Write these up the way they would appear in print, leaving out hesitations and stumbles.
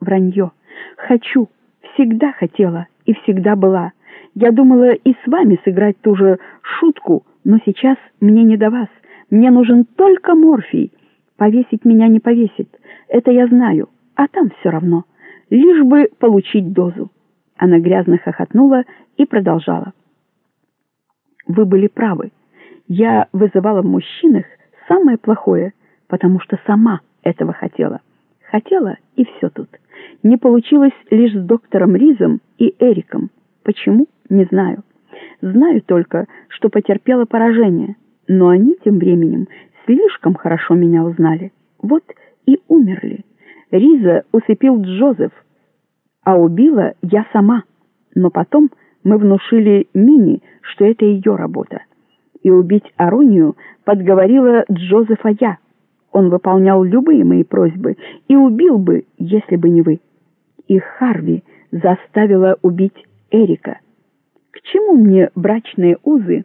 вранье. Хочу, всегда хотела и всегда была. Я думала и с вами сыграть ту же шутку, но сейчас мне не до вас. Мне нужен только морфий. Повесить меня не повесит, это я знаю, а там все равно. Лишь бы получить дозу. Она грязно хохотнула и продолжала. Вы были правы. Я вызывала в мужчинах самое плохое, потому что сама этого хотела. Хотела, и все тут. Не получилось лишь с доктором Ризом и Эриком. Почему? Не знаю. Знаю только, что потерпела поражение. Но они тем временем слишком хорошо меня узнали. Вот и умерли. Риза усыпил Джозеф, а убила я сама. Но потом мы внушили Минни, что это ее работа. И убить Аронию подговорила Джозефа я. Он выполнял любые мои просьбы и убил бы, если бы не вы. И Харви заставила убить Эрика. К чему мне брачные узы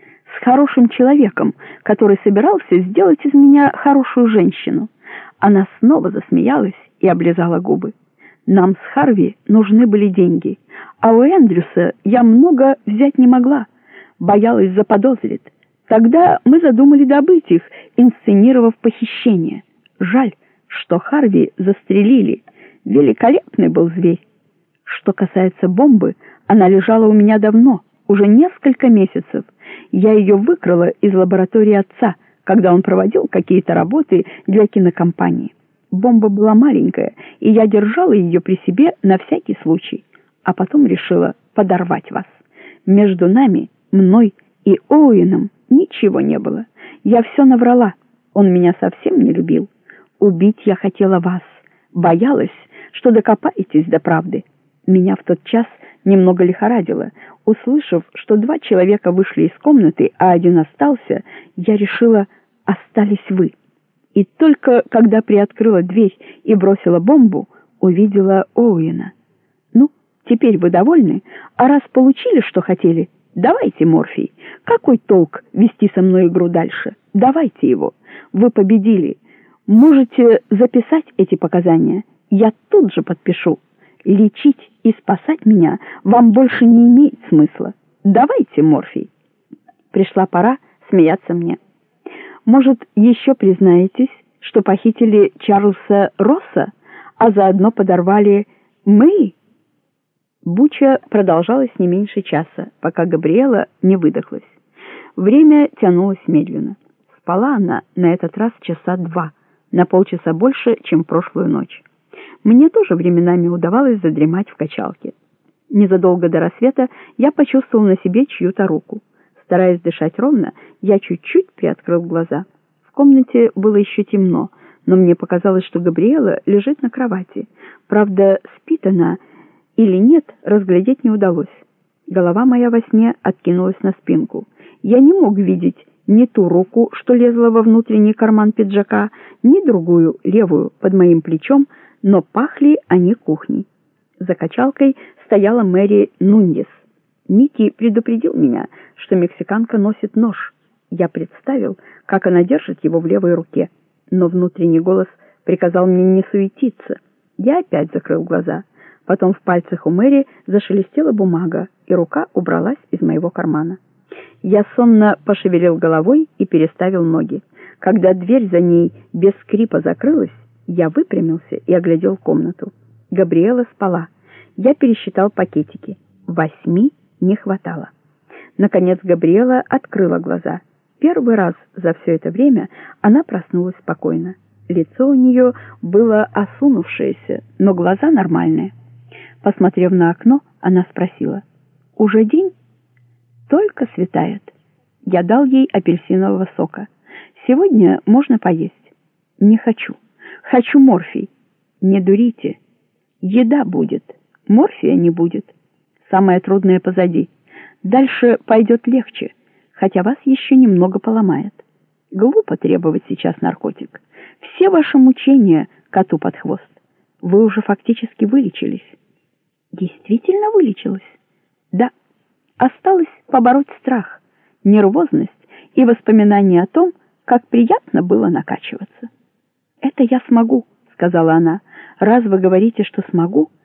с хорошим человеком, который собирался сделать из меня хорошую женщину? Она снова засмеялась и облизала губы. Нам с Харви нужны были деньги, а у Эндрюса я много взять не могла. Боялась заподозрит. Тогда мы задумали добыть их, инсценировав похищение. Жаль, что Харви застрелили. Великолепный был зверь. Что касается бомбы, она лежала у меня давно, уже несколько месяцев. Я ее выкрала из лаборатории отца, когда он проводил какие-то работы для кинокомпании. Бомба была маленькая, и я держала ее при себе на всякий случай, а потом решила подорвать вас. Между нами, мной и Оуэном ничего не было. Я все наврала. Он меня совсем не любил. Убить я хотела вас. Боялась, что докопаетесь до правды. Меня в тот час немного лихорадило. Услышав, что 2 человека вышли из комнаты, а 1 остался, я решила, остались вы. И только когда приоткрыла дверь и бросила бомбу, увидела Оуэна. Ну, теперь вы довольны? А раз получили, что хотели, давайте морфий. Какой толк вести со мной игру дальше? Давайте его. Вы победили. Можете записать эти показания. Я тут же подпишу. Лечить и спасать меня вам больше не имеет смысла. Давайте морфий. Пришла пора смеяться мне. Может, еще признаетесь, что похитили Чарльза Росса, а заодно подорвали Мэй? Буча продолжалась не меньше часа, пока Габриэла не выдохлась. Время тянулось медленно. Спала она на этот раз часа 2, на полчаса больше, чем прошлую ночь. Мне тоже временами удавалось задремать в качалке. Незадолго до рассвета я почувствовал на себе чью-то руку. Стараясь дышать ровно, я чуть-чуть приоткрыл глаза. В комнате было еще темно, но мне показалось, что Габриэла лежит на кровати. Правда, спит она или нет, разглядеть не удалось. Голова моя во сне откинулась на спинку. Я не мог видеть ни ту руку, что лезла во внутренний карман пиджака, ни другую, левую, под моим плечом, но пахли они кухней. За качалкой стояла Мэри Нуньес. Микки предупредил меня, что мексиканка носит нож. Я представил, как она держит его в левой руке, но внутренний голос приказал мне не суетиться. Я опять закрыл глаза. Потом в пальцах у Мэри зашелестела бумага, и рука убралась из моего кармана. Я сонно пошевелил головой и переставил ноги. Когда дверь за ней без скрипа закрылась, я выпрямился и оглядел комнату. Габриэла спала. Я пересчитал пакетики. 8 не хватало. Наконец Габриэла открыла глаза. Первый раз за все это время она проснулась спокойно. Лицо у нее было осунувшееся, но глаза нормальные. Посмотрев на окно, она спросила: «Уже день?» «Только светает». Я дал ей апельсинового сока. «Сегодня можно поесть». «Не хочу. Хочу морфий». «Не дурите. Еда будет. Морфия не будет. Самое трудное позади. Дальше пойдет легче, хотя вас еще немного поломает. Глупо требовать сейчас наркотик. Все ваши мучения коту под хвост. Вы уже фактически вылечились». «Действительно вылечилась?» «Да. Осталось побороть страх, нервозность и воспоминания о том, как приятно было накачиваться». «Это я смогу», — сказала она. Раз вы говорите, что смогу,